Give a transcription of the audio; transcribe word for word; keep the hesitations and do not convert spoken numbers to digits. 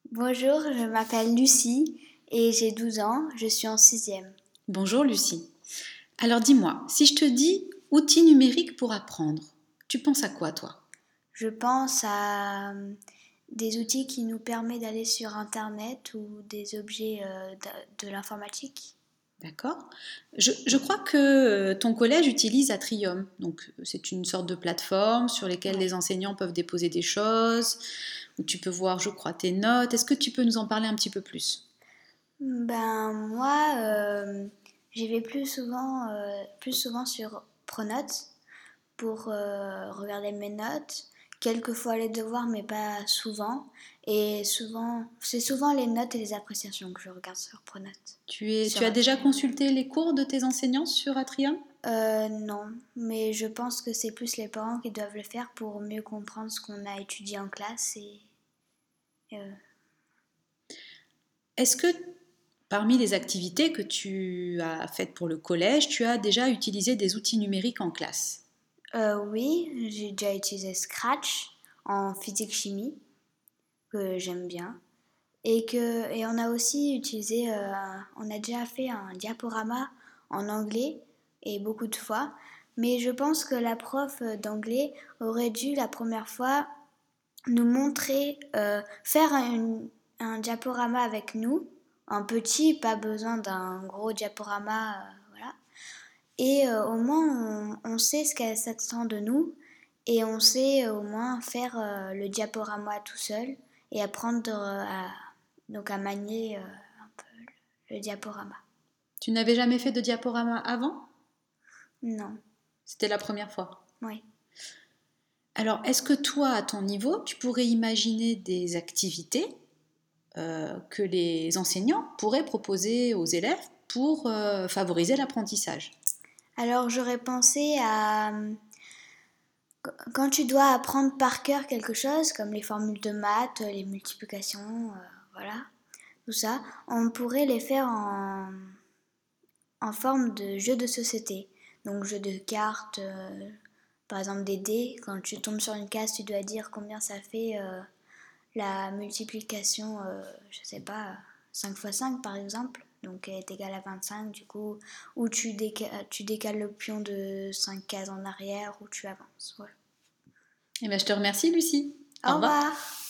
Bonjour, je m'appelle Lucie et j'ai douze ans, je suis en sixième. Bonjour Lucie. Alors dis-moi, si je te dis outils numériques pour apprendre, tu penses à quoi toi? Je pense à euh, des outils qui nous permettent d'aller sur Internet ou des objets euh, de, de l'informatique. D'accord? Je, je crois que euh, ton collège utilise Atrium, donc euh, c'est une sorte de plateforme sur laquelle Ouais. les enseignants peuvent déposer des choses, où tu peux voir, je crois, tes notes. Est-ce que tu peux nous en parler un petit peu plus? Ben moi, euh, j'y vais plus souvent, euh, plus souvent sur Pronote pour euh, regarder mes notes. Quelquefois les devoirs, mais pas souvent. Et souvent, c'est souvent les notes et les appréciations que je regarde sur Pronote, Tu es, sur tu as déjà Atrium. consulté les cours de tes enseignants sur Atrium? Euh, non, mais je pense que c'est plus les parents qui doivent le faire pour mieux comprendre ce qu'on a étudié en classe et euh, Est-ce que parmi les activités que tu as faites pour le collège, tu as déjà utilisé des outils numériques en classe? euh, oui, j'ai déjà utilisé Scratch en physique-chimie que j'aime bien et que et on a aussi utilisé, euh, on a déjà fait un diaporama en anglais et beaucoup de fois, mais je pense que la prof d'anglais aurait dû la première fois nous montrer, euh, faire un, un diaporama avec nous, un petit, pas besoin d'un gros diaporama, euh, voilà. Et euh, au moins on, on sait ce qu'elle s'attend de nous et on sait euh, au moins faire euh, le diaporama tout seul et apprendre euh, à, donc à manier euh, un peu le diaporama. Tu n'avais jamais fait de diaporama avant? Non, C'était la première fois. oui. Alors, est-ce que toi, à ton niveau, tu pourrais imaginer des activités euh, que les enseignants pourraient proposer aux élèves pour euh, favoriser l'apprentissage? Alors j'aurais pensé à quand tu dois apprendre par cœur quelque chose, comme les formules de maths, les multiplications, euh, voilà, tout ça, on pourrait les faire en, en forme de jeu de société. Donc jeu de cartes, euh, par exemple des dés, quand tu tombes sur une case, tu dois dire combien ça fait euh, la multiplication, euh, je sais pas, cinq fois cinq par exemple, donc est égal à vingt-cinq du coup, ou tu, déca- tu décales le pion de cinq cases en arrière, ou tu avances. Voilà. Eh bien, je te remercie, Lucie. Au Au revoir. revoir!